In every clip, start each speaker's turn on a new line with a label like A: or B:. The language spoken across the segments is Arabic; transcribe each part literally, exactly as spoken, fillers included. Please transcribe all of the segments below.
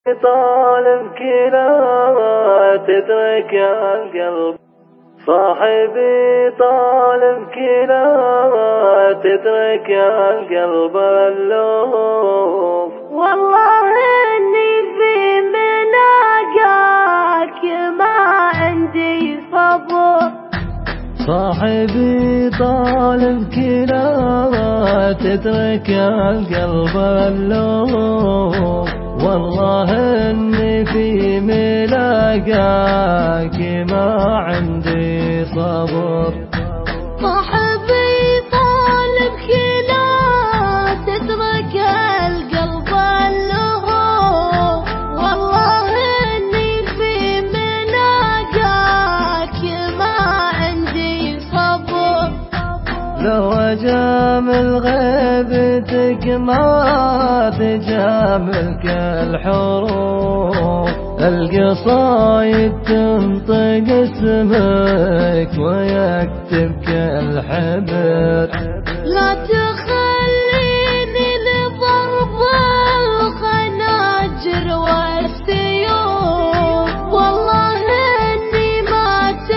A: طالب كلا تدرك القلب، صاحبي طالب كلا تدرك القلب اللوف.
B: والله اني في مناقاك ما عندي صبر،
A: صاحبي طالب كلا تدرك القلب اللوف. والله اني في ملاقاك ما عندي صبر.
B: صاحبي طالب كلا تترك القلب اللهوف. والله اني في مناقاك ما عندي صبر.
A: لو اجامل غيبتك ما تجاملك الحروف، القصايد تنطق اسمك ويكتبك الحبر.
B: لا تخليني لضرب الخناجر والسيوف. والله اني ما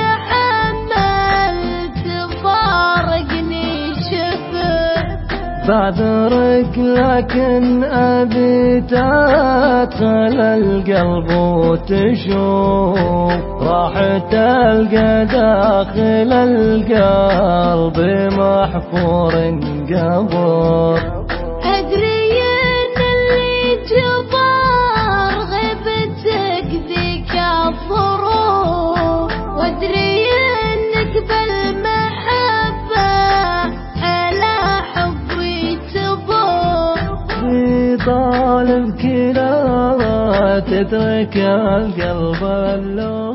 B: تحملت فارقني شفر.
A: بعذرك لكن أبي تدخل القلب وتشوف، راح تلقى داخل القلب محفور قبر.
B: أدري إن اللي جبر غيبتك ذيك الظروف، وأدري إنك بالمحبة على حبي تبور.
A: في طالب كلا تدرك القلب اللوف.